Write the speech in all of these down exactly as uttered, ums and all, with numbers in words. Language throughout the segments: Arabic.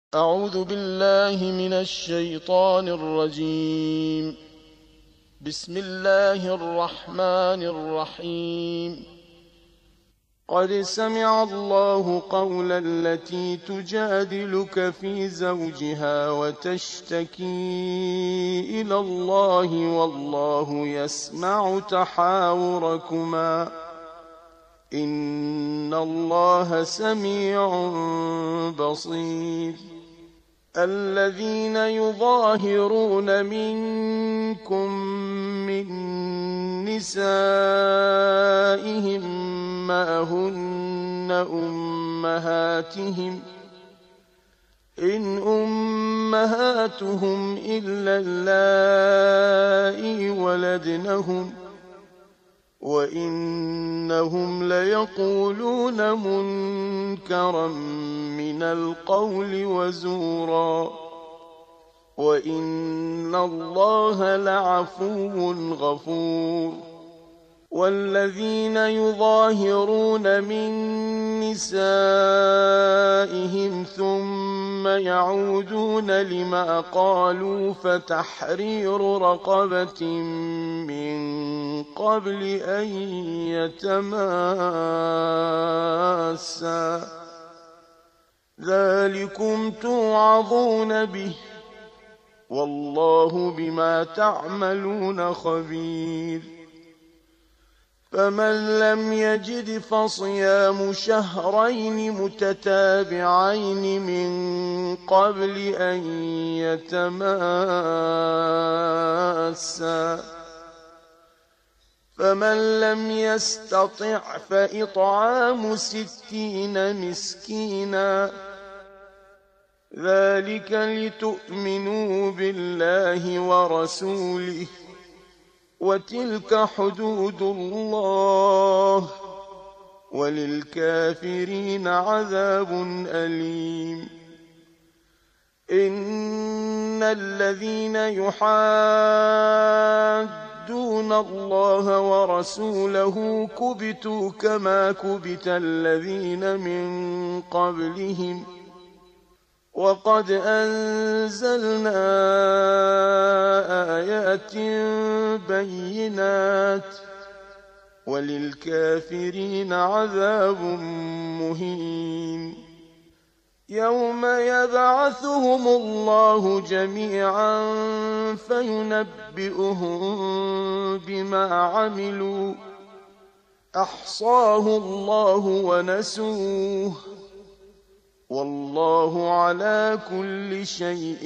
أعوذ بالله من الشيطان الرجيم. بسم الله الرحمن الرحيم. قد سمع الله قول التي تجادلك في زوجها وتشتكي إلى الله والله يسمع تحاوركما إن الله سميع بصير. الذين يظاهرون منكم من نسائهم ما هن أمهاتهم إن أمهاتهم إلا اللائي ولدنهم وإنهم ليقولون منكرا من القول وزورا وإن الله لعفو غفور. والذين يظاهرون من نسائهم ثم يعودون لما قالوا فتحرير رقبة من قبل أن يتماسا ذلكم توعظون به والله بما تعملون خبير. فمن لم يجد فصيام شهرين متتابعين من قبل أن يتماسا فمن لم يستطع فإطعام ستين مسكينا ذلك لتؤمنوا بالله ورسوله وتلك حدود الله وللكافرين عذاب أليم. إن الذين يحادون الله ورسوله كبتوا كما كبت الذين من قبلهم وقد أنزلنا آيات بينات وللكافرين عذاب مهين. يوم يبعثهم الله جميعا فينبئهم بما عملوا أحصاه الله ونسوه والله على كل شيء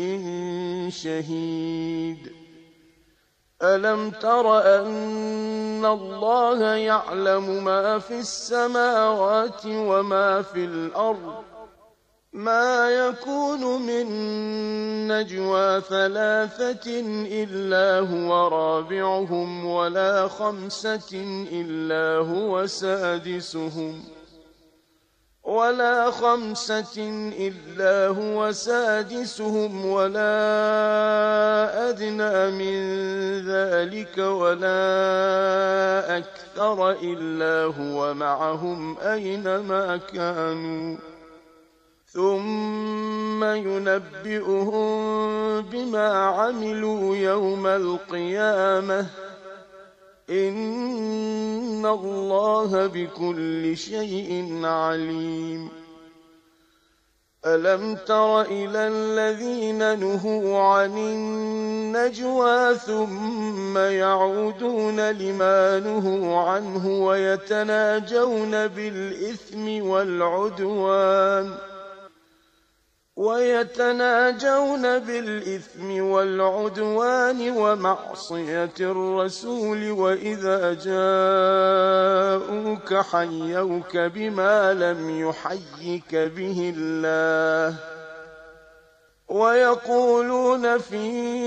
شهيد. ألم تر أن الله يعلم ما في السماوات وما في الأرض ما يكون من نجوى ثلاثة إلا هو رابعهم ولا خمسة إلا هو سادسهم ولا خمسة إلا هو سادسهم ولا أدنى من ذلك ولا أكثر إلا هو معهم أينما كانوا ثم ينبئهم بما عملوا يوم القيامة إن الله بكل شيء عليم. ألم تر إلى الذين نهوا عن النجوى ثم يعودون لما نهوا عنه ويتناجون بالإثم والعدوان ويتناجون بالإثم والعدوان ومعصية الرسول وإذا جاءوك حيوك بما لم يحيك به الله ويقولون في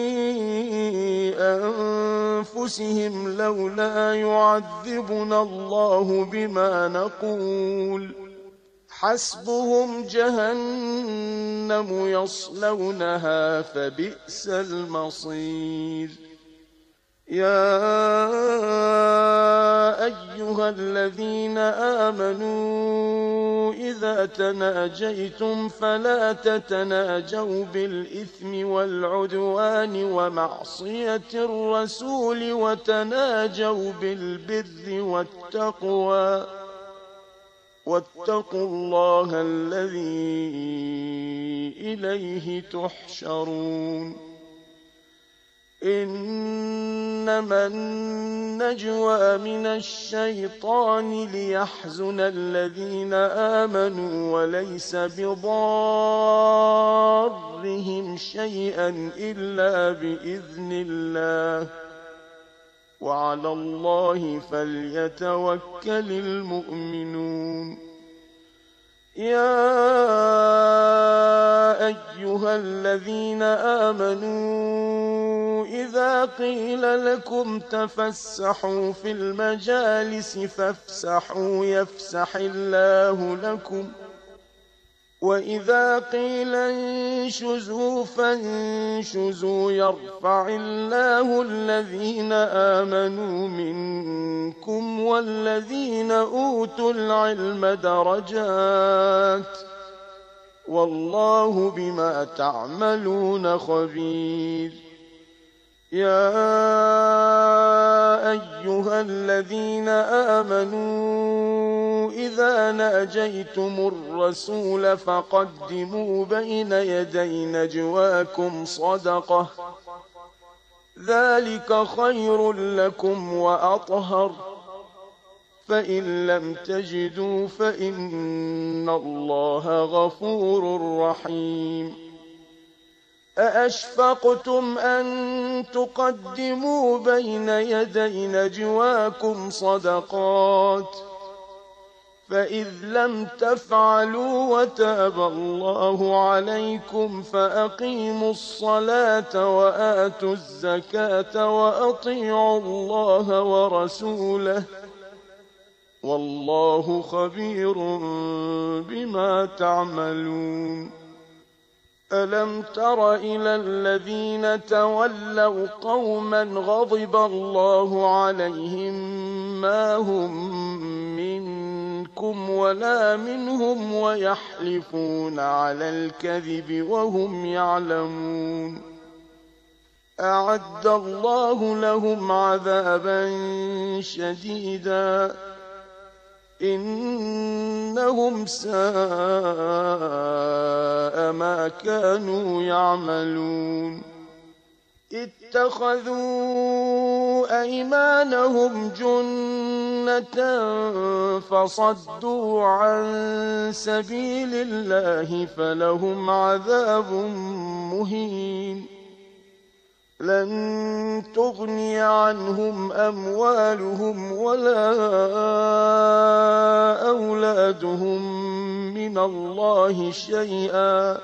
أنفسهم لولا يعذبنا الله بما نقول حسبهم جهنم يصلونها فبئس المصير. يا أيها الذين آمنوا إذا تناجيتم فلا تتناجوا بالإثم والعدوان ومعصية الرسول وتناجوا بالبر والتقوى واتقوا الله الذي إليه تحشرون إنما النجوى من الشيطان ليحزن الذين آمنوا وليس بضارهم شيئا إلا بإذن الله وعلى الله فليتوكل المؤمنون يا أيها الذين آمنوا إذا قيل لكم تفسحوا في المجالس فافسحوا يفسح الله لكم وإذا قيل انشزوا فانشزوا يرفع الله الذين آمنوا منكم والذين أوتوا العلم درجات والله بما تعملون خبير يا أيها الذين آمنوا إذا ناجيتم الرسول فقدموا بين يدي نجواكم صدقة ذلك خير لكم وأطهر فإن لم تجدوا فإن الله غفور رحيم أأشفقتم أن تقدموا بين يدي نجواكم صدقات فإذ لم تفعلوا وتاب الله عليكم فأقيموا الصلاة وآتوا الزكاة وأطيعوا الله ورسوله والله خبير بما تعملون ألم تر إلى الذين تولوا قوما غضب الله عليهم ما هم منكم ولا منهم ويحلفون على الكذب وهم يعلمون أعد الله لهم عذابا شديدا إنهم ساء ما كانوا يعملون اتخذوا أيمانهم جنة فصدوا عن سبيل الله فلهم عذاب مهين لن تغني عنهم أموالهم ولا أولادهم من الله شيئا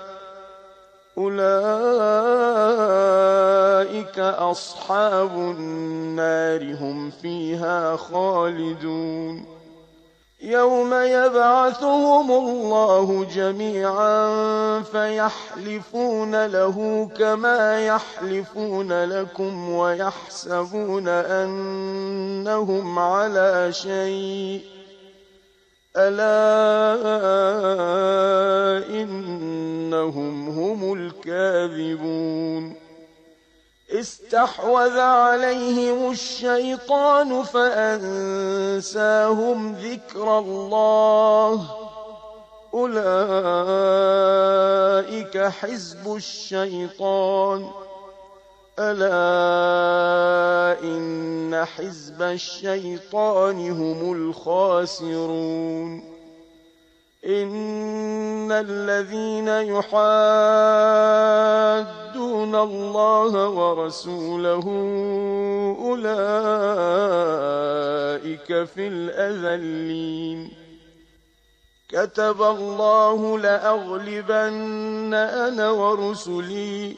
أولئك أصحاب النار هم فيها خالدون يوم يبعثهم الله جميعا فيحلفون له كما يحلفون لكم ويحسبون أنهم على شيء ألا إنهم هم الكاذبون استحوذ عليهم الشيطان فأنساهم ذكر الله أولئك حزب الشيطان ألا إن حزب الشيطان هم الخاسرون إن الذين يحادون الله ورسوله أولئك في الأذلين كتب الله لأغلبن أنا ورسلي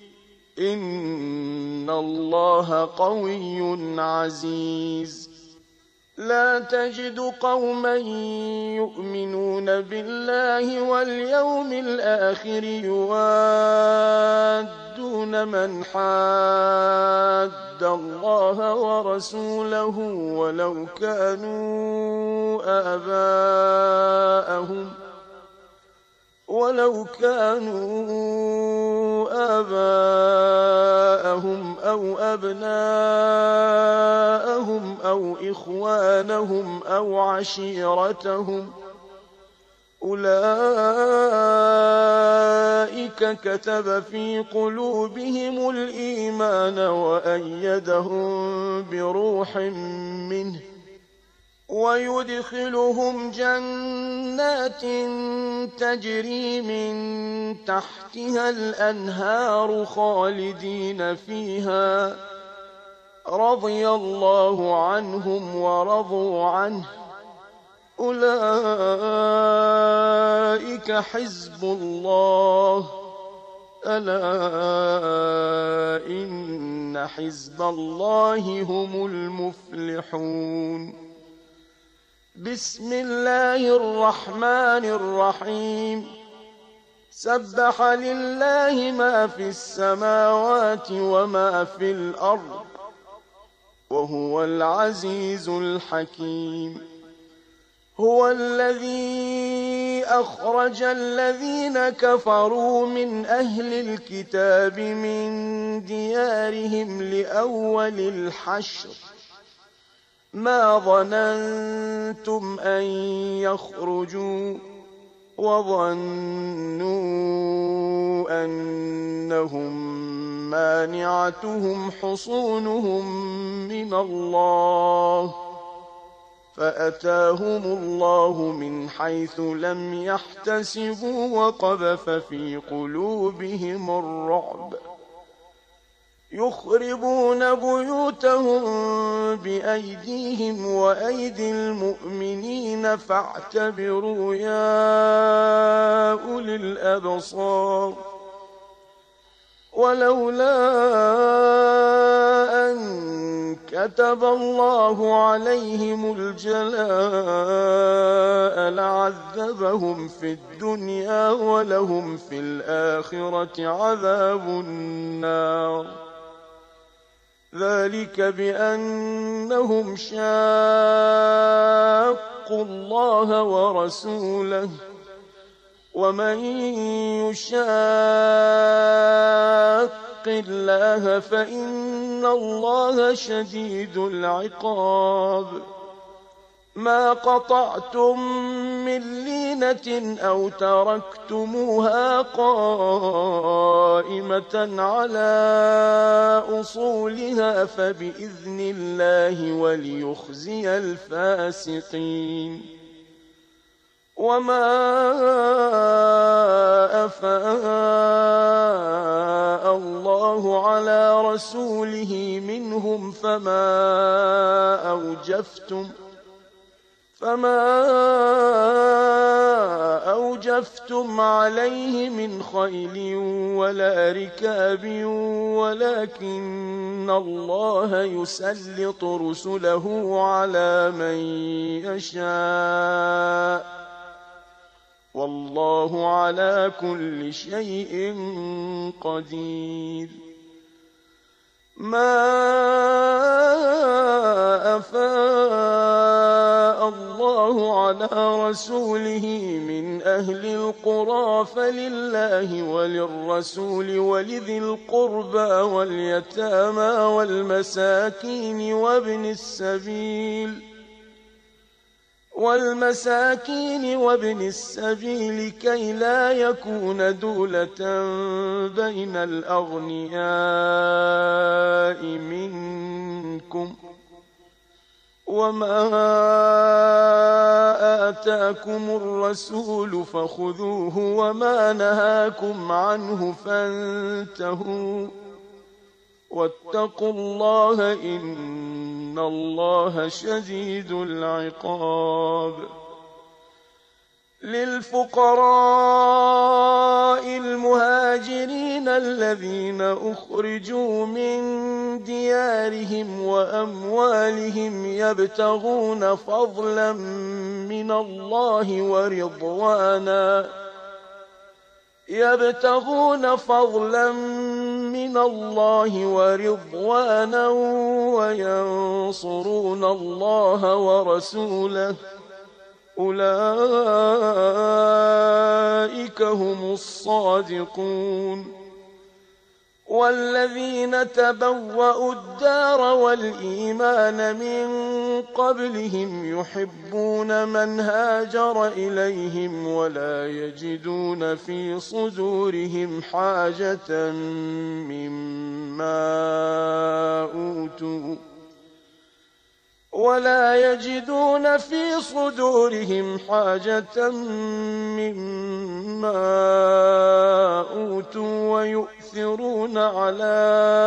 إن الله قوي عزيز لا تجد قوما يؤمنون بالله واليوم الآخر يوادون من حاد الله ورسوله ولو كانوا آباءهم ولو كانوا آباءهم أو أبناءهم أو إخوانهم أو عشيرتهم أولئك كتب في قلوبهم الإيمان وأيدهم بروح منه ويدخلهم جنات تجري من تحتها الأنهار خالدين فيها رضي الله عنهم ورضوا عنه أولئك حزب الله ألا إن حزب الله هم المفلحون بسم الله الرحمن الرحيم سبح لله ما في السماوات وما في الأرض وهو العزيز الحكيم هو الذي أخرج الذين كفروا من أهل الكتاب من ديارهم لأول الحشر ما ظننتم أن يخرجوا وظنوا أنهم مانعتهم حصونهم من الله فأتاهم الله من حيث لم يحتسبوا وقذف في قلوبهم الرعب يخربون بيوتهم بأيديهم وأيدي المؤمنين فاعتبروا يا أولي الأبصار ولولا أن كتب الله عليهم الجلاء لعذبهم في الدنيا ولهم في الآخرة عذاب النار ذلك بأنهم شاقوا الله ورسوله ومن يشاق الله فإن الله شديد العقاب ما قطعتم من لينة أو تركتموها قائمة على أصولها فبإذن الله وليخزي الفاسقين وما أفاء الله على رسوله منهم فما أوجفتم فما أوجفتم عليه من خيل ولا ركاب ولكن الله يسلط رسله على من يشاء والله على كل شيء قدير ما أفاء الله على رسوله من أهل القرى فلله وللرسول ولذي القربى واليتامى والمساكين وابن السبيل والمساكين وابن السبيل كي لا يكون دولة بين الأغنياء منكم وما آتاكم الرسول فخذوه وما نهاكم عنه فانتهوا واتقوا الله إن الله شديد العقاب للفقراء المهاجرين الذين أخرجوا من ديارهم وأموالهم يبتغون فضلا من الله ورضوانا يبتغون فضلا من الله ورضوانا وينصرون الله ورسوله أولئك هم الصادقون. والذين تبوأوا الدار والإيمان من قبلهم يحبون من هاجر إليهم ولا يجدون في صدورهم حاجة مما أوتوا ولا يجدون في صدورهم حاجة مما أوتوا ويؤثرون على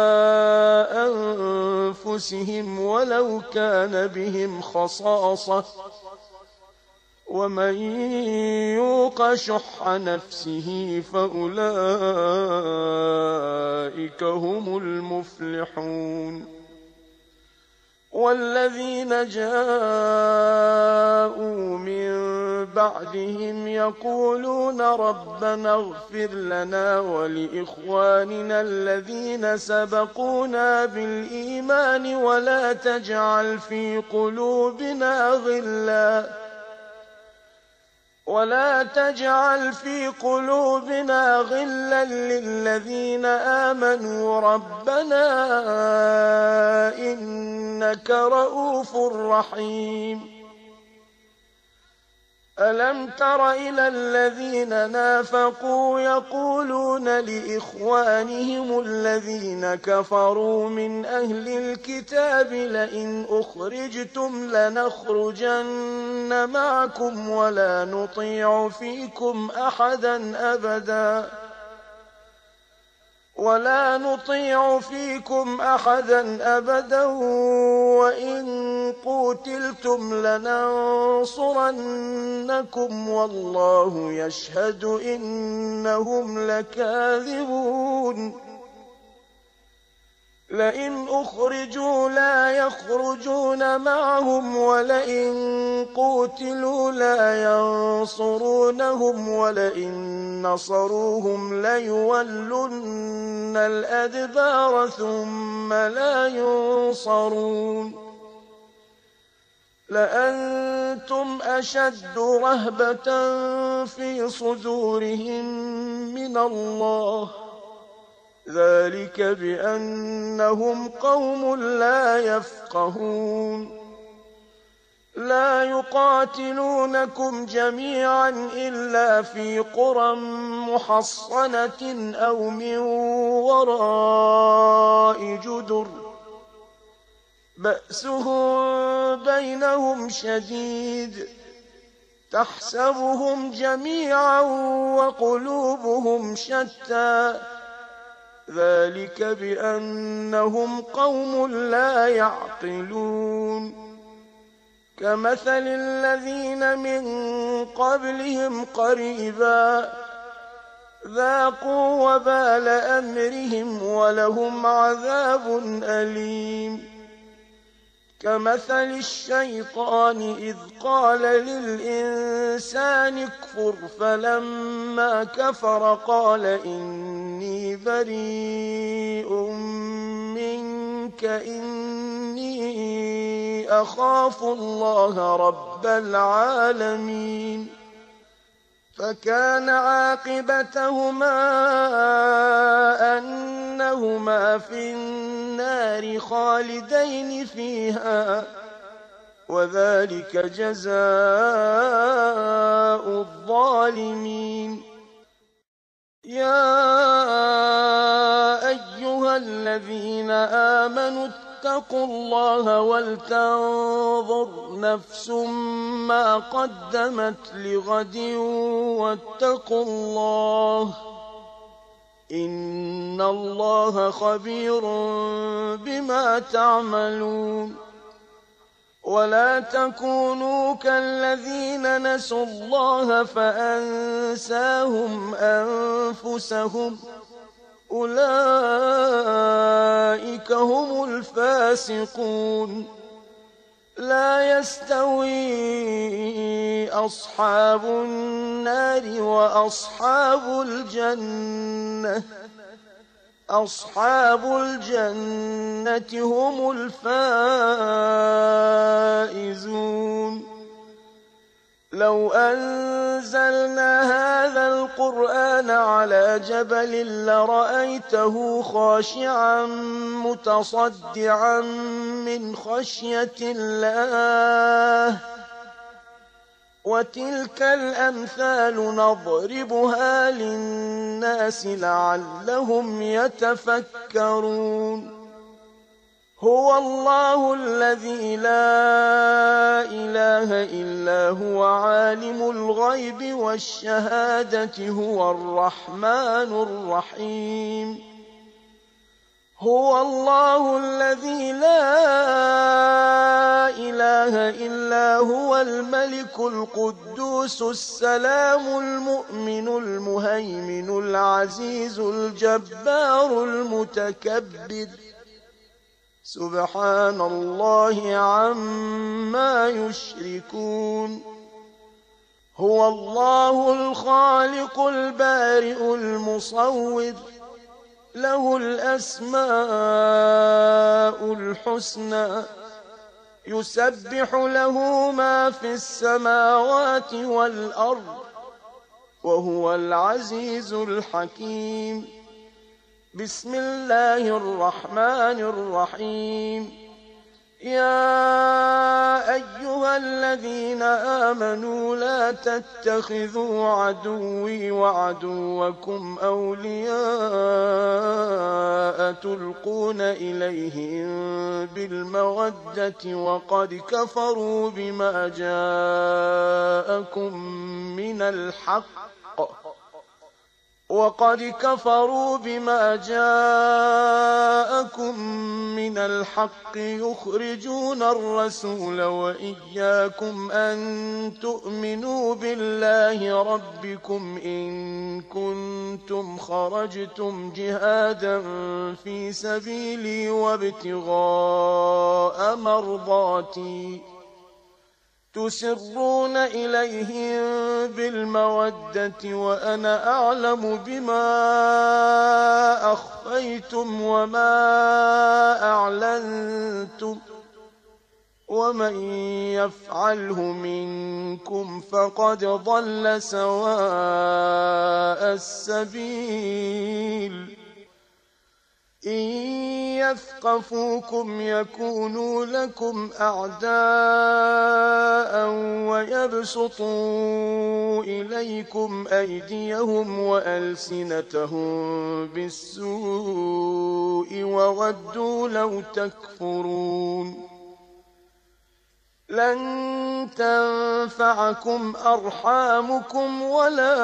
أنفسهم ولو كان بهم خصاصة ومن يوق شح نفسه فأولئك هم المفلحون. والذين جاءوا من بعدهم يقولون ربنا اغفر لنا ولإخواننا الذين سبقونا بالإيمان ولا تجعل في قلوبنا غلا ولا تجعل في قلوبنا غلا للذين آمنوا ربنا إنك رؤوف رحيم. ألم تر إلى الذين نافقوا يقولون لإخوانهم الذين كفروا من أهل الكتاب لئن أخرجتم لنخرجن معكم ولا نطيع فيكم أحدا أبدا ولا نطيع فيكم أحدا أبدا وإن قوتلتم لننصرنكم والله يشهد إنهم لكاذبون. لئن أخرجوا لا يخرجون معهم ولئن قوتلوا لا ينصرونهم ولئن نصروهم ليولن الأدبار ثم لا ينصرون. لأنتم أشد رهبة في صدورهم من الله ذلك بأنهم قوم لا يفقهون. لا يقاتلونكم جميعا إلا في قرى محصنة أو من وراء جدر بأسهم بينهم شديد تحسبهم جميعا وقلوبهم شتى ذلك بأنهم قوم لا يعقلون. كمثل الذين من قبلهم قريبا ذاقوا وبال أمرهم ولهم عذاب أليم. كمثل الشيطان إذ قال للإنسان اكفر فلما كفر قال إني بريء منك إني أخاف الله رب العالمين. فكان عاقبتهما أنهما في النار خالدين فيها وذلك جزاء الظالمين. يا أيها الذين آمنوا اتقوا الله ولتنظر نفس ما قدمت لغد واتقوا الله إن الله خبير بما تعملون. ولا تكونوا كالذين نسوا الله فأنساهم أنفسهم أولئك هم الفاسقون. لا يستوي أصحاب النار وأصحاب الجنة أصحاب الجنة هم الفائزون. لو أنزلنا هذا القرآن على جبل لرأيته خاشعا متصدعا من خشية الله وتلك الأمثال نضربها للناس لعلهم يتفكرون هو الله الذي لا إله إلا هو عالم الغيب والشهادة هو الرحمن الرحيم هو الله الذي لا إله إلا هو الملك القدوس السلام المؤمن المهيمن العزيز الجبار المتكبر سبحان الله عما يشركون هو الله الخالق البارئ المصور له الأسماء الحسنى يسبح له ما في السماوات والأرض وهو العزيز الحكيم بسم الله الرحمن الرحيم يا أيها الذين آمنوا لا تتخذوا عدوي وعدوكم أولياء تلقون إليهم بالمودة وقد كفروا بما جاءكم من الحق وقد كفروا بما جاءكم من الحق يخرجون الرسول وإياكم أن تؤمنوا بالله ربكم إن كنتم خرجتم جهادا في سبيلي وابتغاء مرضاتي تسرون إليهم بالمودة وأنا أعلم بما أخفيتم وما أعلنتم ومن يفعله منكم فقد ضل سواء السبيل إن يثقفوكم يكونوا لكم أعداء ويبسطوا إليكم أيديهم وألسنتهم بالسوء وودوا لو تكفرون لن تنفعكم أرحامكم ولا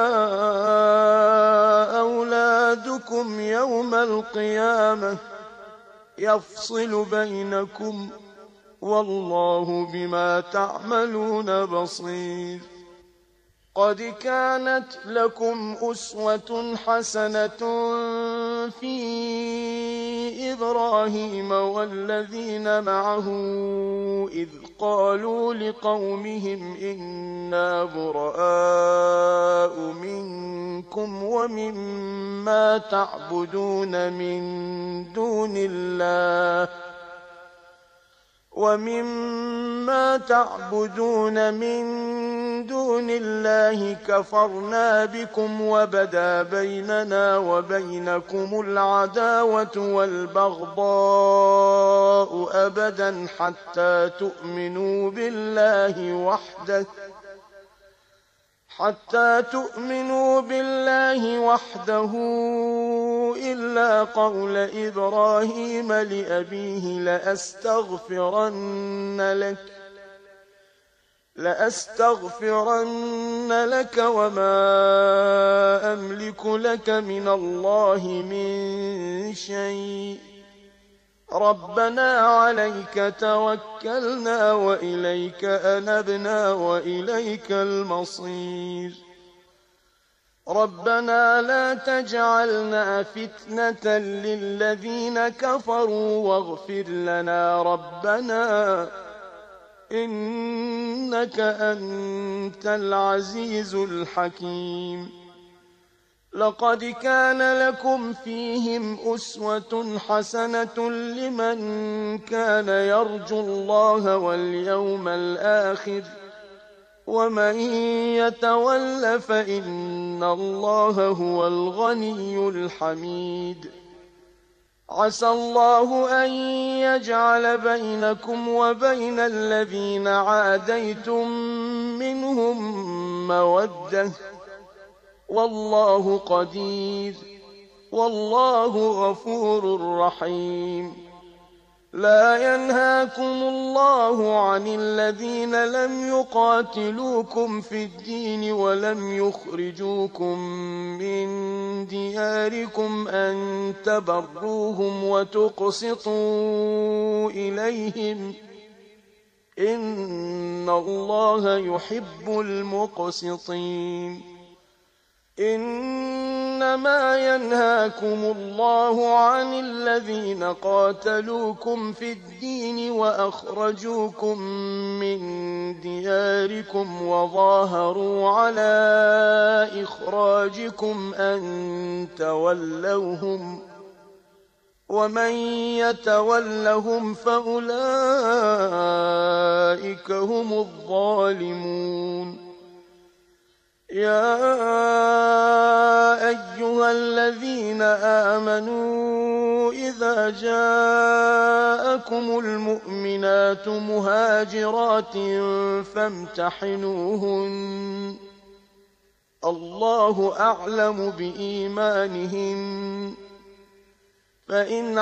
أولادكم يوم القيامة يفصل بينكم والله بما تعملون بصير قد كانت لكم أسوة حسنة في إبراهيم والذين معه إذ قالوا لقومهم إنا براء منكم ومما تعبدون من دون الله ومما تعبدون من دون الله كفرنا بكم وبدا بيننا وبينكم العداوة والبغضاء أبدا حتى تؤمنوا بالله وحده حتى تؤمنوا بالله وحده إلا قول إبراهيم لأبيه لأستغفرن لك لأستغفرن لك وما أملك لك من الله من شيء ربنا عليك توكلنا وإليك أنبنا وإليك المصير ربنا لا تجعلنا فتنة للذين كفروا واغفر لنا ربنا إنك أنت العزيز الحكيم لقد كان لكم فيهم أسوة حسنة لمن كان يرجو الله واليوم الآخر ومن يتول فإن الله هو الغني الحميد عسى الله أن يجعل بينكم وبين الذين عاديتم منهم مودة والله قدير والله غفور رحيم لا ينهاكم الله عن الذين لم يقاتلوكم في الدين ولم يخرجوكم من دياركم أن تبروهم وتقسطوا إليهم إن الله يحب المقسطين إنما ينهاكم الله عن الذين قاتلوكم في الدين وأخرجوكم من دياركم وظاهروا على إخراجكم أن تولوهم ومن يتولهم فأولئك هم الظالمون يا أيها الذين آمنوا إذا جاءكم المؤمنات مهاجرات فامتحنوهن الله أعلم بإيمانهن فإن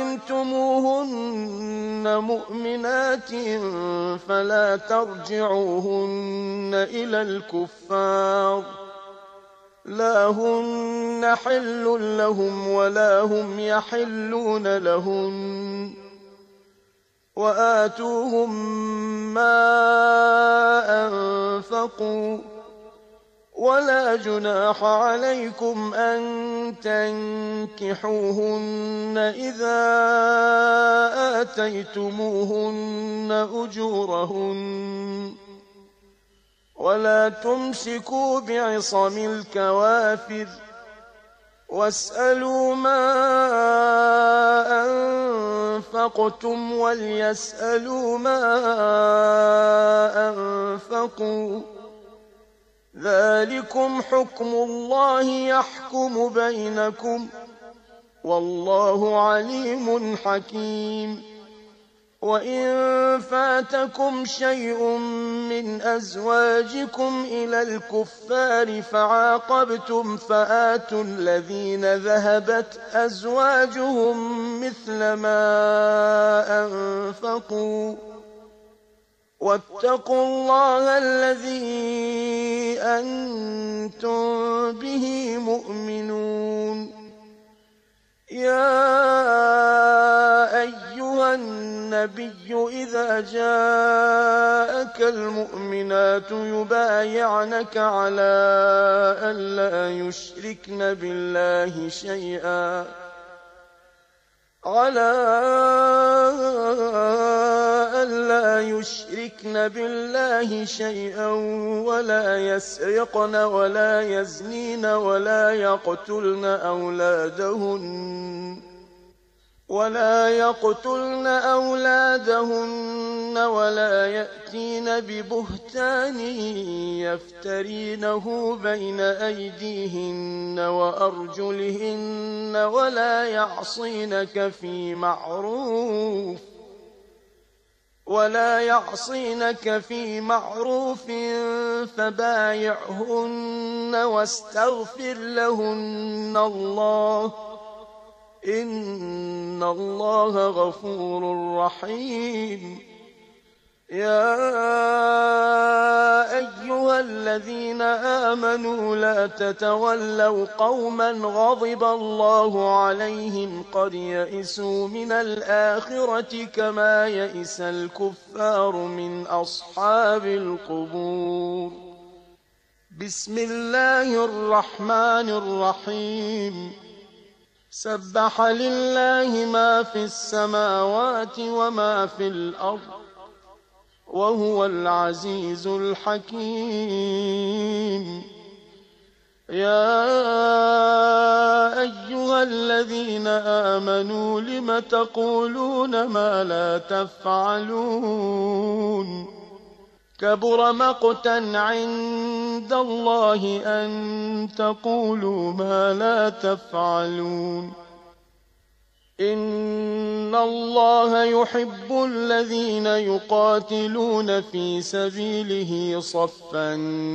علمتموهن مؤمنات فلا ترجعوهن إلى الكفار لا هن حل لهم ولا هم يحلون لهن وآتوهم ما أنفقوا ولا جناح عليكم أن تنكحوهن إذا آتيتموهن أجورهن ولا تمسكوا بعصم الكوافر واسألوا ما أنفقتم وليسألوا ما أنفقوا ذلكم حكم الله يحكم بينكم والله عليم حكيم وإن فاتكم شيء من أزواجكم إلى الكفار فعاقبتم فآتوا الذين ذهبت أزواجهم مثل ما أنفقوا واتقوا الله الذي أنتم به مؤمنون يا أيها النبي إذا جاءك المؤمنات يبايعنك على أن لا يشركن بالله شيئا على ألا يشركن بالله شيئا ولا يسرقن ولا يزنين ولا يقتلن أولادهن ولا يقتلن أولادهن ولا يأتين ببهتان يفترينه بين أيديهن وأرجلهن ولا يعصينك في معروف ولا يعصينك في معروف فبايعهن واستغفر لهن الله إن الله غفور رحيم يا أيها الذين آمنوا لا تتولوا قوما غضب الله عليهم قد يئسوا من الآخرة كما يئس الكفار من أصحاب القبور بسم الله الرحمن الرحيم سبح لله ما في السماوات وما في الأرض وهو العزيز الحكيم يا أيها الذين آمنوا لم تقولون ما لا تفعلون كبر مقتا عند الله أن تقولوا ما لا تفعلون إن الله يحب الذين يقاتلون في سبيله صفا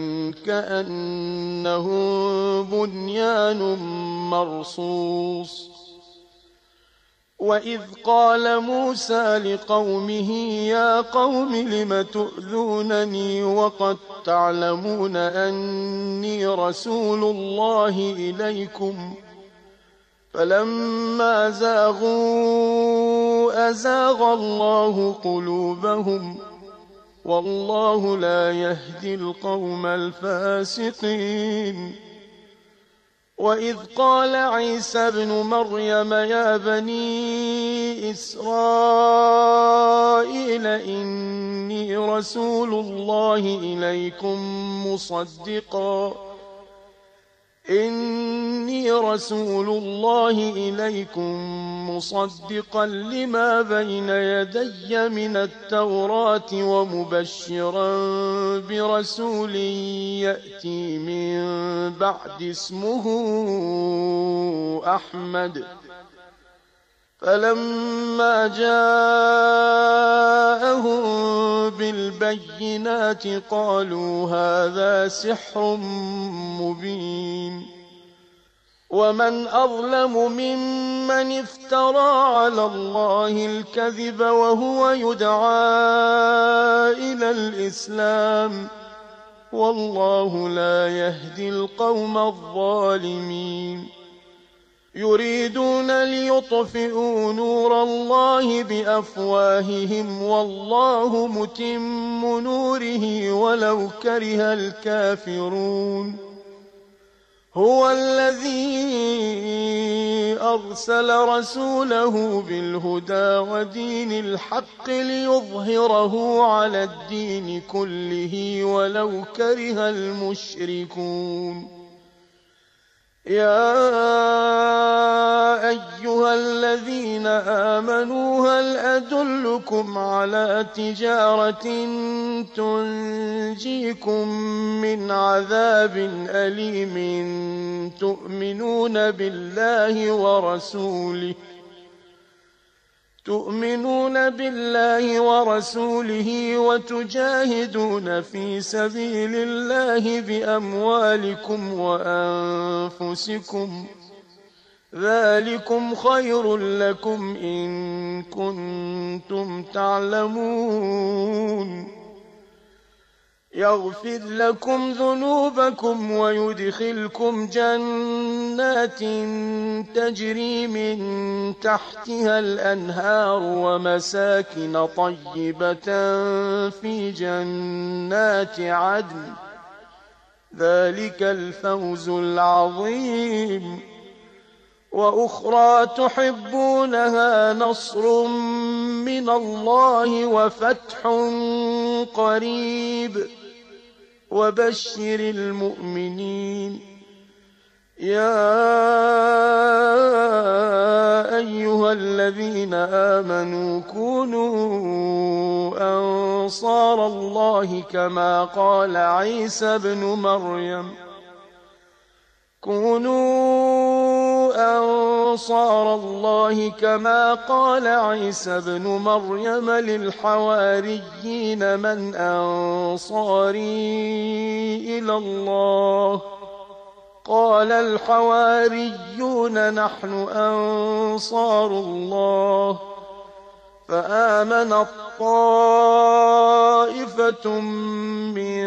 كأنه بنيان مرصوص وإذ قال موسى لقومه يا قوم لم تؤذونني وقد تعلمون أني رسول الله إليكم فلما زاغوا أزاغ الله قلوبهم والله لا يهدي القوم الفاسقين وإذ قال عيسى ابن مريم يا بني إسرائيل إني رسول الله إليكم مصدقا إني رسول الله إليكم مصدقا لما بين يدي من التوراة ومبشرا برسول يأتي من بعد اسمه أحمد فلما جاءهم بالبينات قالوا هذا سحر مبين ومن أظلم ممن افترى على الله الكذب وهو يدعى إلى الإسلام والله لا يهدي القوم الظالمين يريدون ليطفئوا نور الله بأفواههم والله متم نوره ولو كره الكافرون هو الذي أرسل رسوله بالهدى ودين الحق ليظهره على الدين كله ولو كره المشركون يا أيها الذين آمنوا هل أدلكم على تجارة تنجيكم من عذاب أليم تؤمنون بالله ورسوله تؤمنون بالله ورسوله وتجاهدون في سبيل الله بأموالكم وأنفسكم ذلكم خير لكم إن كنتم تعلمون يغفر لكم ذنوبكم ويدخلكم جنات تجري من تحتها الأنهار ومساكن طيبة في جنات عدن ذلك الفوز العظيم وأخرى تحبونها نصر من الله وفتح قريب وبشر المؤمنين يا أيها الذين آمنوا كونوا أنصار الله كما قال عيسى ابن مريم كونوا أنصار الله كما قال عيسى ابن مريم للحواريين من أنصاري إلى الله قال الحواريون نحن أنصار الله فآمنت طائفة من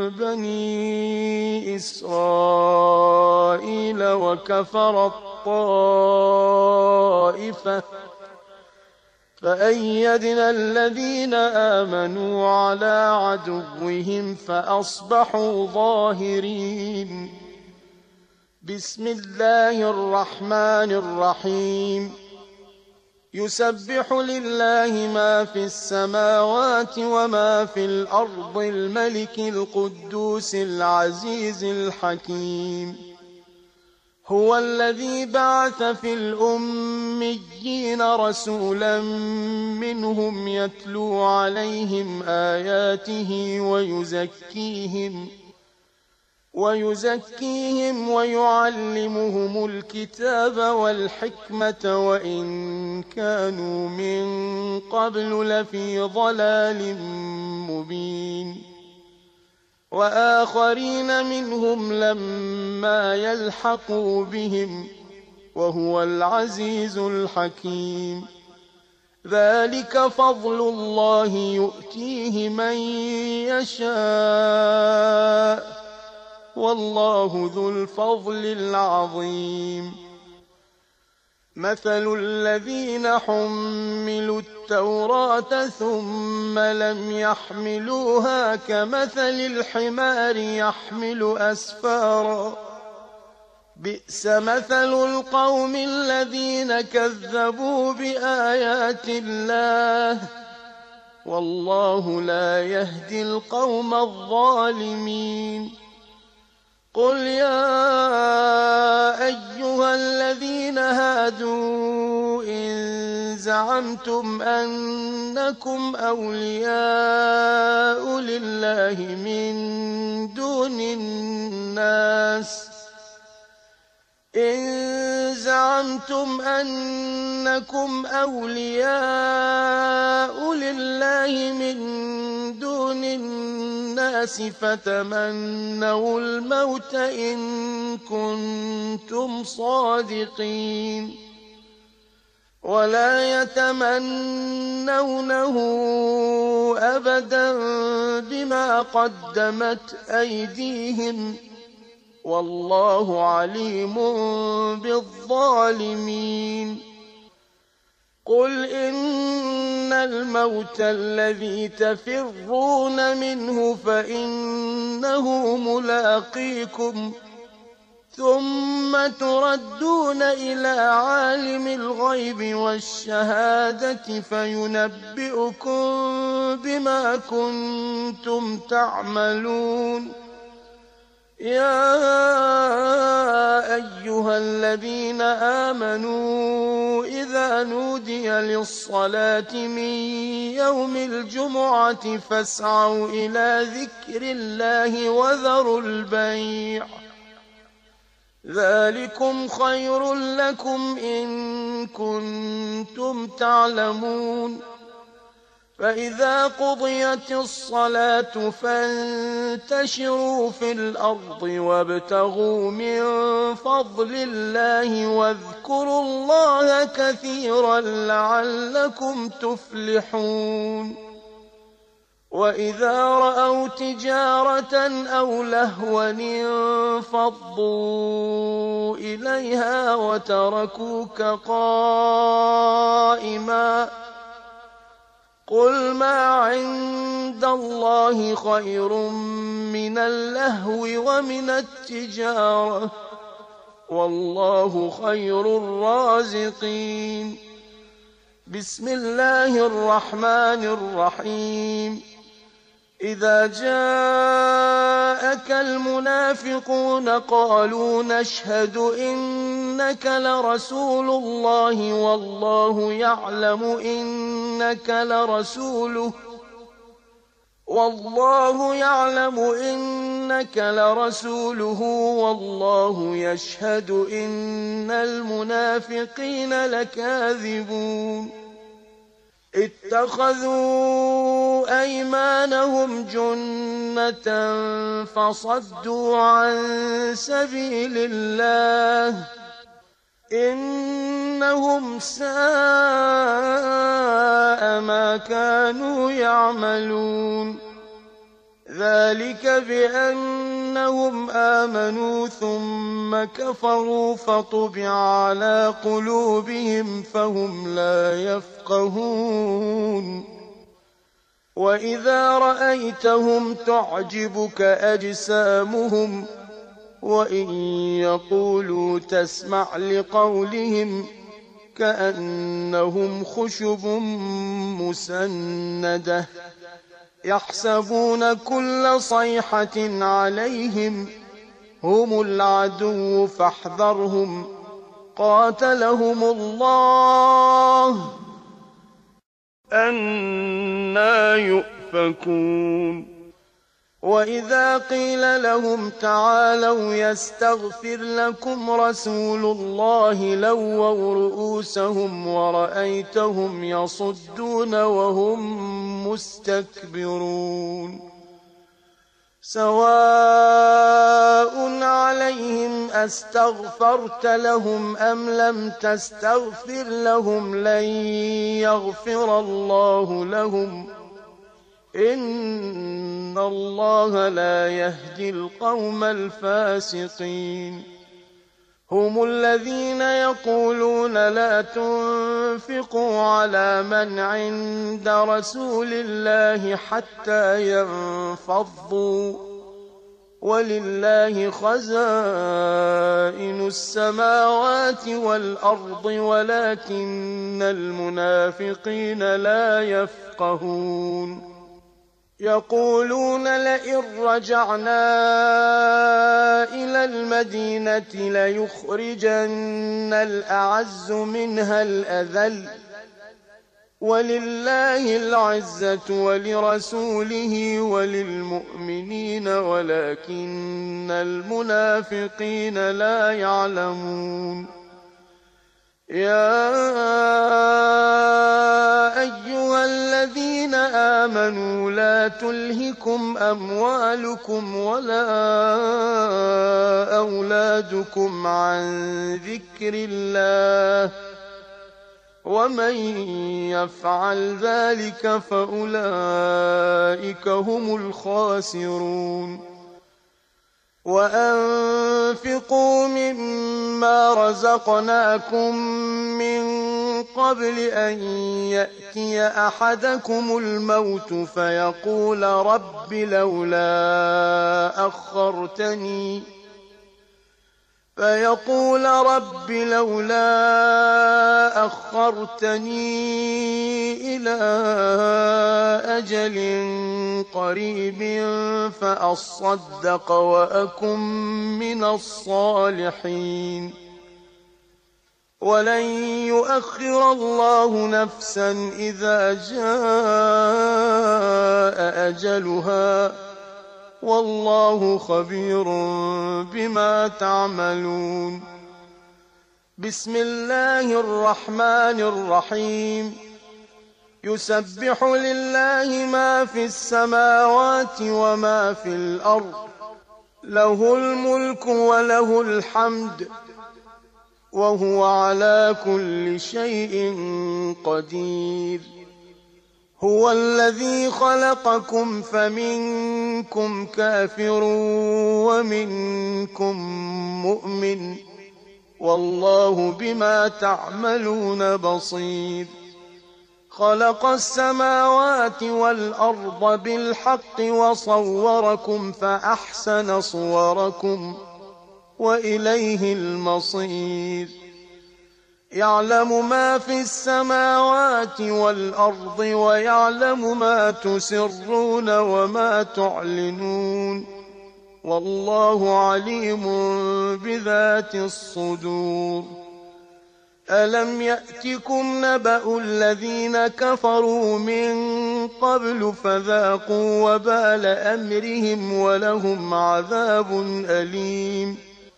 بني إسرائيل وكفرت طائفة فأيدنا الذين آمنوا على عدوهم فأصبحوا ظاهرين بسم الله الرحمن الرحيم يسبح لله ما في السماوات وما في الأرض الملك القدوس العزيز الحكيم هو الذي بعث في الأميين رسولا منهم يتلو عليهم آياته ويزكيهم ويزكيهم ويعلمهم الكتاب والحكمة وإن كانوا من قبل لفي ضلال مبين وآخرين منهم لما يلحقوا بهم وهو العزيز الحكيم ذلك فضل الله يؤتيه من يشاء والله ذو الفضل العظيم مثل الذين حملوا التوراة ثم لم يحملوها كمثل الحمار يحمل أسفارا بئس مثل القوم الذين كذبوا بآيات الله والله لا يهدي القوم الظالمين قل يا أيها الذين هادوا إن زعمتم أنكم أولياء لله من دون الناس إن زعمتم أنكم أولياء لله من دون الناس فتمنوا الموت إن كنتم صادقين ولا يتمنونه أبدا بما قدمت أيديهم والله عليم بالظالمين قل إن الموت الذي تفرون منه فإنه ملاقيكم ثم تردون إلى عالم الغيب والشهادة فينبئكم بما كنتم تعملون يا أيها الذين آمنوا إذا نودي للصلاة من يوم الجمعة فاسعوا إلى ذكر الله وذروا البيع ذلكم خير لكم إن كنتم تعلمون فإذا قضيت الصلاة فانتشروا في الأرض وابتغوا من فضل الله واذكروا الله كثيرا لعلكم تفلحون وإذا رأوا تجارة أو لهوا انفضوا إليها وتركوك قائما قل ما عند الله خير من اللهو ومن التجارة والله خير الرازقين بسم الله الرحمن الرحيم إذا جاءك المنافقون قالوا نشهد إنك لرسول الله والله يعلم إنك لرسوله والله يعلم إنك لرسوله والله يشهد إن المنافقين لكاذبون اتخذوا أيمانهم جنة فصدوا عن سبيل الله إنهم ساء ما كانوا يعملون ذلك بأنهم آمنوا ثم كفروا فطبع على قلوبهم فهم لا يفقهون وإذا رأيتهم تعجبك أجسامهم وإن يقولوا تسمع لقولهم كأنهم خشب مسندة يحسبون كل صيحة عليهم هم العدو فاحذرهم قاتلهم الله أنى يؤفكون وإذا قيل لهم تعالوا يستغفر لكم رسول الله لووا رؤوسهم ورأيتهم يصدون وهم مستكبرون سواء عليهم أستغفرت لهم أم لم تستغفر لهم لن يغفر الله لهم إن الله لا يهدي القوم الفاسقين هم الذين يقولون لا تنفقوا على من عند رسول الله حتى ينفضوا ولله خزائن السماوات والأرض ولكن المنافقين لا يفقهون يقولون لئن رجعنا إلى المدينة ليخرجن الأعز منها الأذل ولله العزة ولرسوله وللمؤمنين ولكن المنافقين لا يعلمون يا أيها الذين آمنوا لا تلهكم أموالكم ولا أولادكم عن ذكر الله ومن يفعل ذلك فأولئك هم الخاسرون وأنفقوا مما رزقناكم من قبل أن يأتي أحدكم الموت فيقول رب لولا أخرتني فيقول رب لولا أخرتني إلى أجل قريب فأصدق وأكن من الصالحين ولن يؤخر الله نفسا إذا جاء أجلها والله خبير بما تعملون بسم الله الرحمن الرحيم يسبح لله ما في السماوات وما في الأرض له الملك وله الحمد وهو على كل شيء قدير هو الذي خلقكم فمنكم كافر ومنكم مؤمن والله بما تعملون بصير خلق السماوات والأرض بالحق وصوركم فأحسن صوركم وإليه المصير يعلم ما في السماوات والأرض ويعلم ما تسرون وما تعلنون والله عليم بذات الصدور ألم يأتكم نبأ الذين كفروا من قبل فذاقوا وبال أمرهم ولهم عذاب أليم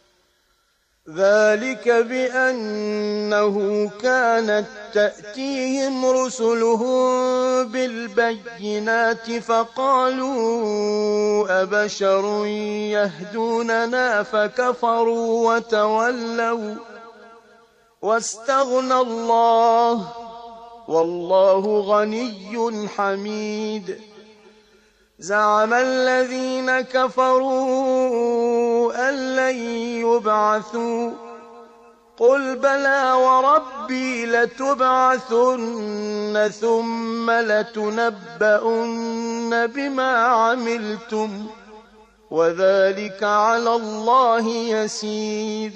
ذلك بأنه كانت تأتيهم رسلهم بالبينات فقالوا أبشر يهدوننا فكفروا وتولوا واستغنى الله والله غني حميد زعم الذين كفروا أن لن يبعثوا قل بلى وربي لتبعثن ثم لتنبؤن بما عملتم وذلك على الله يسير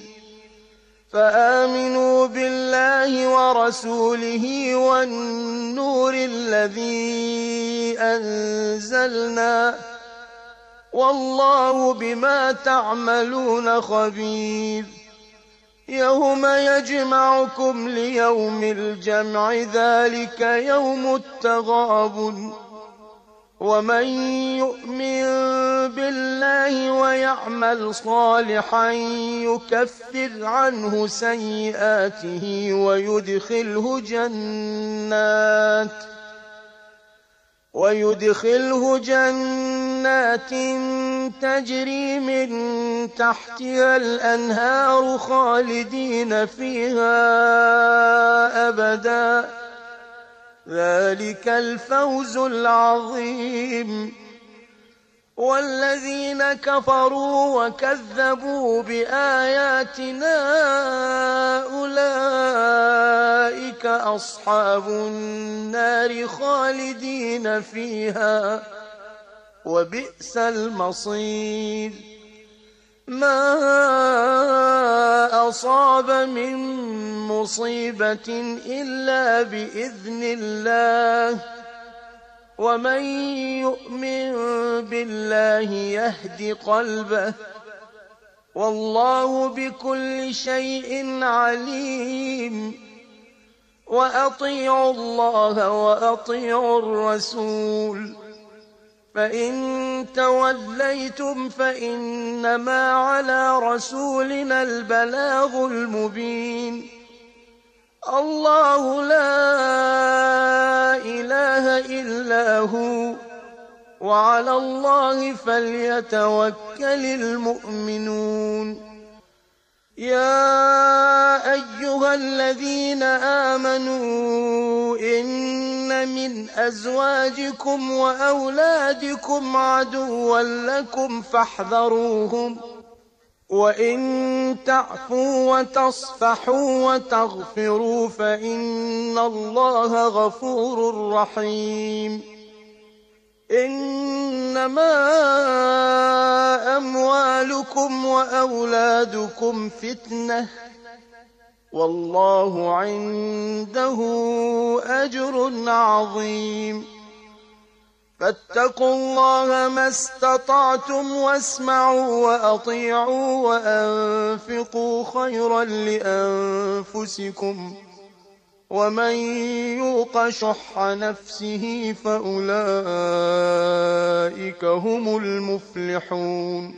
فآمنوا بالله ورسوله والنور الذي أنزلنا والله بما تعملون خبير. يوم يجمعكم ليوم الجمع ذلك يوم التغابن. ومن يؤمن بالله ويعمل صالحا يكفر عنه سيئاته ويدخله جنات ويدخله جنات تجري من تحتها الأنهار خالدين فيها أبدا. ذلك الفوز العظيم. والذين كفروا وكذبوا بآياتنا أولئك أصحاب النار خالدين فيها وبئس المصير. ما أصاب من مصيبة إلا بإذن الله ومن يؤمن بالله يهد قلبه والله بكل شيء عليم. وأطيعوا الله وأطيعوا الرسول فإن توليتم فإنما على رسولنا البلاغ المبين. الله لا إله إلا هو وعلى الله فليتوكل المؤمنون. يا أيها الذين آمنوا إن من أزواجكم وأولادكم عدوا لكم فاحذروهم وإن تعفوا وتصفحوا وتغفروا فإن الله غفور رحيم. إنما أموالكم وأولادكم فتنة والله عنده أجر عظيم. فاتقوا الله ما استطعتم واسمعوا وأطيعوا وأنفقوا خيرا لأنفسكم ومن يوق شح نفسه فأولئك هم المفلحون.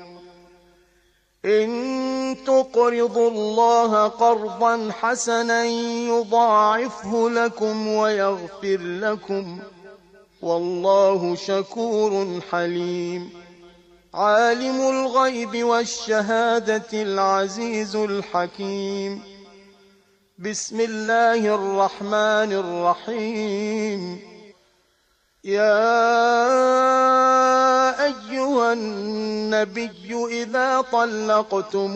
إن تقرضوا الله قرضا حسنا يضاعفه لكم ويغفر لكم والله شكور حليم. عالم الغيب والشهادة العزيز الحكيم. بسم الله الرحمن الرحيم. يا أيها النبي إذا طلقتم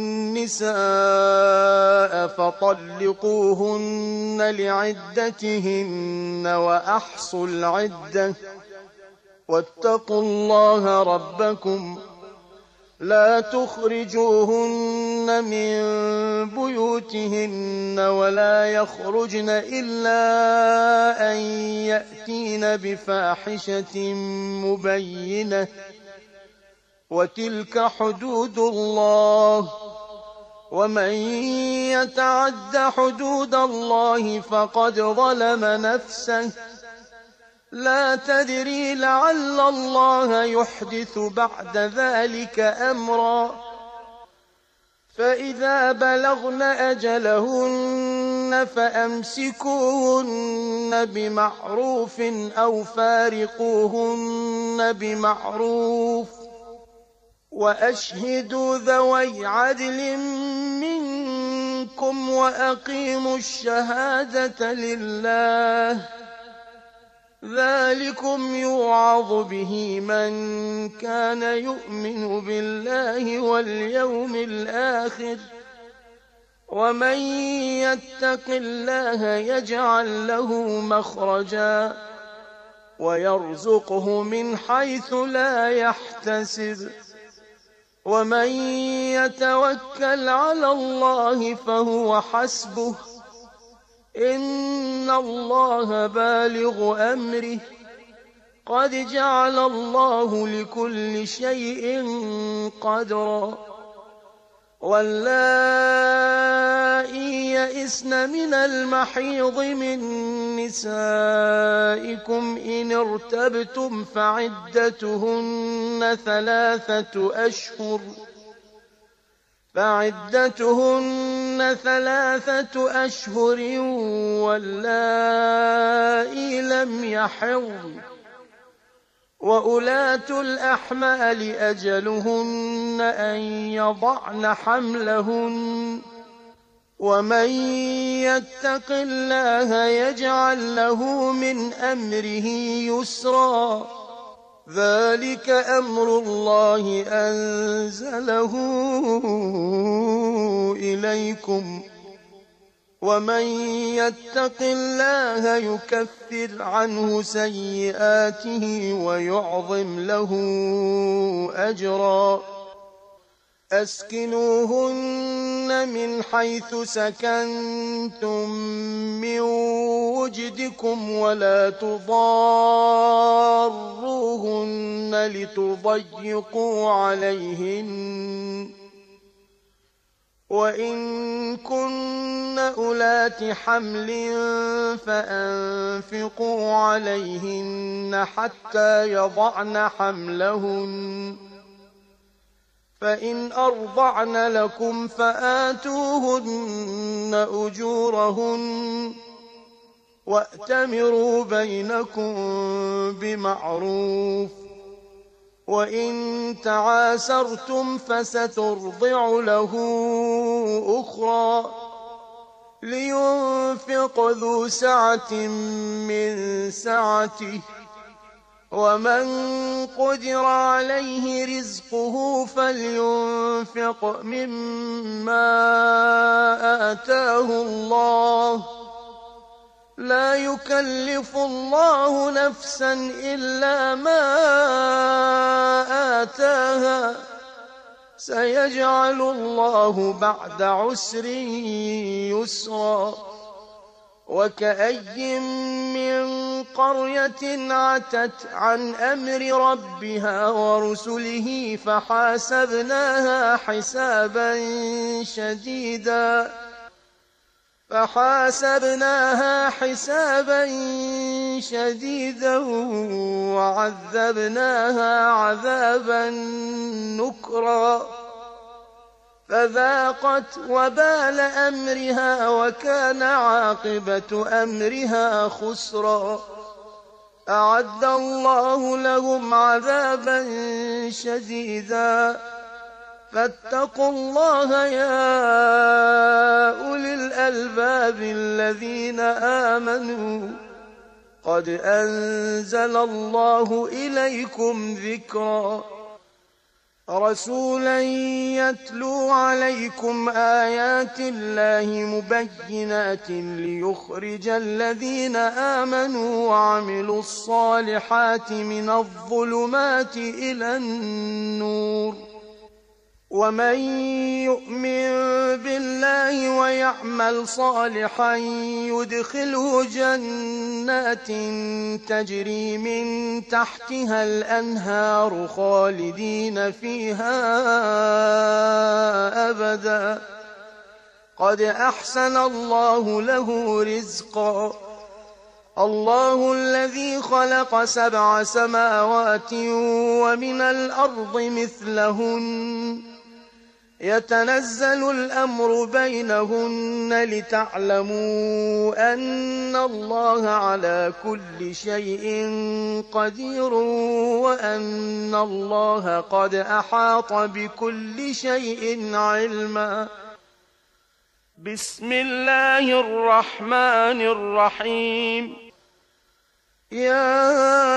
النساء فطلقوهن لعدتهن وأحصوا العدة واتقوا الله ربكم لا تخرجوهن من بيوتهن ولا يخرجن إلا أن يأتين بفاحشة مبينة وتلك حدود الله ومن يتعد حدود الله فقد ظلم نفسه لا تدري لعل الله يحدث بعد ذلك أمرا. فإذا بلغن أجلهن فأمسكوهن بمعروف أو فارقوهن بمعروف وأشهدوا ذوي عدل منكم وأقيموا الشهادة لله ذلكم يوعظ به من كان يؤمن بالله واليوم الآخر ومن يتق الله يجعل له مخرجا ويرزقه من حيث لا يحتسب ومن يتوكل على الله فهو حسبه إن الله بالغ أمره قد جعل الله لكل شيء قدرا واللائي يئسن من المحيض من نسائكم إن ارتبتم فعدتهن ثلاثة أشهر فعدتهن ثلاثة أشهر واللائي لم يحضن وأولاة الأحمال أجلهن أن يضعن حملهن ومن يتق الله يجعل له من أمره يسرا ذلك أمر الله أنزله إليكم ومن يتق الله يكفر عنه سيئاته ويعظم له أجرا أسكنوهن من حيث سكنتم من وجدكم ولا تضاروهن لتضيقوا عليهن وإن كن أولات حمل فأنفقوا عليهن حتى يضعن حملهن فإن أرضعن لكم فآتوهن أجورهن وأتمروا بينكم بمعروف وإن تعاسرتم فسترضع له أخرى لينفق ذو سعة من سعته ومن قدر عليه رزقه فلينفق مما آتاه الله لا يكلف الله نفسا إلا ما آتاها سيجعل الله بعد عسر يسرا وكأي من قرية عتت عن أمر ربها ورسله فحاسبناها حسابا شديدا فحاسبناها حسابا شديدا وعذبناها عذابا نكرا فذاقت وبال أمرها وكان عاقبة أمرها خسرا أعد الله لهم عذابا شديدا فاتقوا الله يا أولي الألباب الذين آمنوا قد أنزل الله إليكم ذكرا رسولا يتلو عليكم آيات الله مبينات ليخرج الذين آمنوا وعملوا الصالحات من الظلمات إلى النور ومن يؤمن بالله ويعمل صالحا يدخله جنات تجري من تحتها الأنهار خالدين فيها أبدا قد أحسن الله له رزقا الله الذي خلق سبع سماوات ومن الأرض مثلهن يتنزل الأمر بينهن لتعلموا أن الله على كل شيء قدير وأن الله قد أحاط بكل شيء علما بسم الله الرحمن الرحيم يا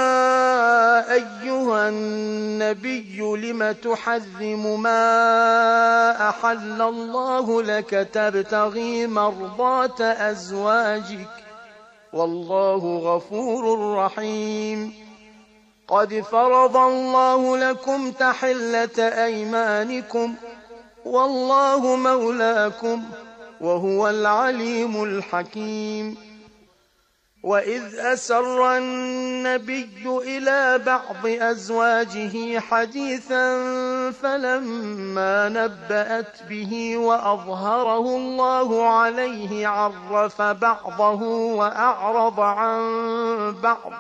أيها النبي لم تحرم ما أحل الله لك تبتغي مرضات أزواجك والله غفور رحيم قد فرض الله لكم تحلة أيمانكم والله مولاكم وهو العليم الحكيم وإذ أسر النبي إلى بعض أزواجه حديثا فلما نبأت به وأظهره الله عليه عرف بعضه وأعرض عن بعض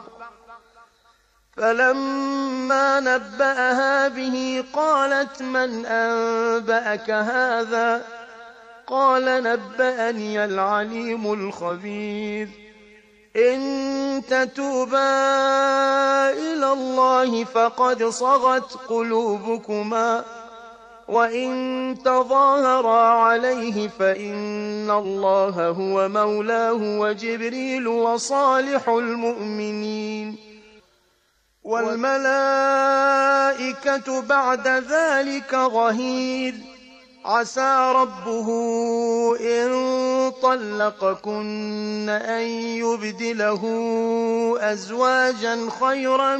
فلما نبأها به قالت من أنبأك هذا قال نبأني العليم الخبير إن تتوبا إلى الله فقد صغت قلوبكما وإن تظاهرا عليه فإن الله هو مولاه وجبريل وصالح المؤمنين والملائكة بعد ذلك ظهير عسى ربه إن طلقكن أن يبدله أزواجا خيرا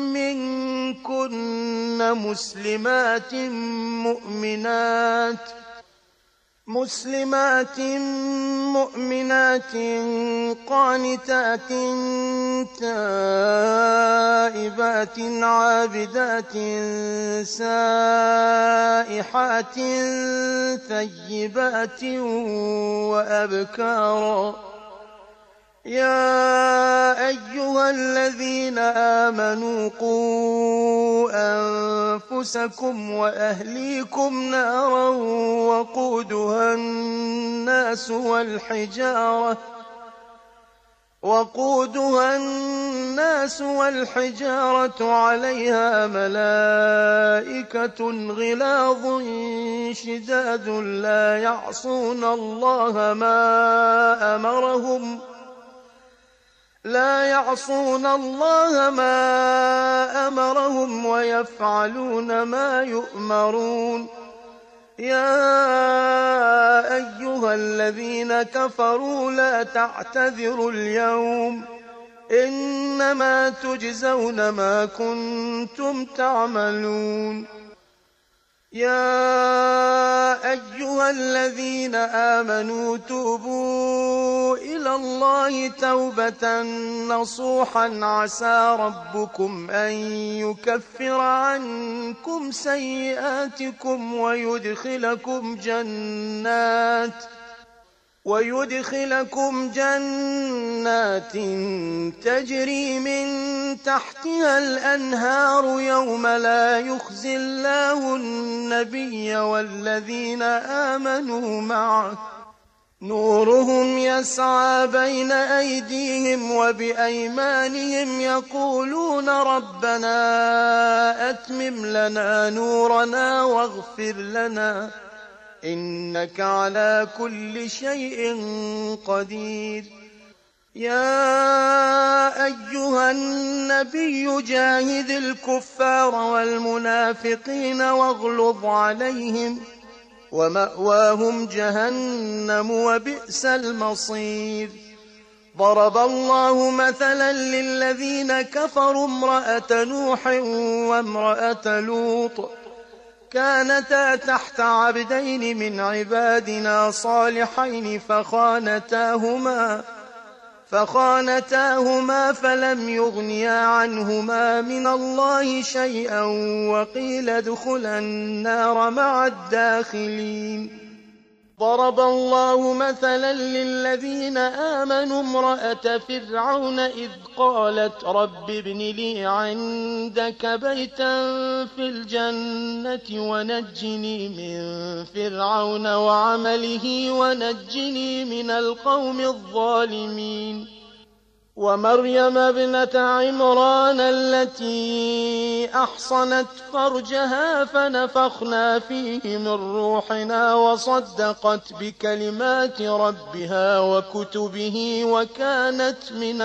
منكن مسلمات مؤمنات مسلمات مؤمنات قانتات تائبات عابدات سائحات ثيبات وأبكارا يا أيها الذين آمنوا قوا أنفسكم وأهليكم نارا وقودها الناس والحجارة وقودها الناس والحجارة عليها ملائكة غلاظ شداد لا يعصون الله ما أمرهم لا يعصون الله ما أمرهم ويفعلون ما يؤمرون يا أيها الذين كفروا لا تعتذروا اليوم إنما تجزون ما كنتم تعملون يا أيها الذين آمنوا توبوا إلى الله توبة نصوحا عسى ربكم أن يكفر عنكم سيئاتكم ويدخلكم جنات ويدخلكم جنات تجري من تحتها الأنهار يوم لا يخزي الله النبي والذين آمنوا معه نورهم يسعى بين أيديهم وبأيمانهم يقولون ربنا أتمم لنا نورنا واغفر لنا إنك على كل شيء قدير يا أيها النبي جاهد الكفار والمنافقين واغلظ عليهم ومأواهم جهنم وبئس المصير ضرب الله مثلا للذين كفروا امرأة نوح وامرأة لوط كانتا تحت عبدين من عبادنا صالحين فخانتاهما فخانتاهما فلم يغنيا عنهما من الله شيئا وقيل ادخلا النار مع الداخلين ضرب الله مثلا للذين آمنوا امرأة فرعون إذ قالت رب ابن لي عندك بيتا في الجنة ونجني من فرعون وعمله ونجني من القوم الظالمين ومريم ابنة عمران التي أحصنت فرجها فنفخنا فيه من روحنا وصدقت بكلمات ربها وكتبه وكانت من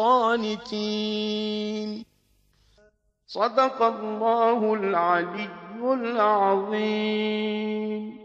القانتين صدق الله العلي العظيم.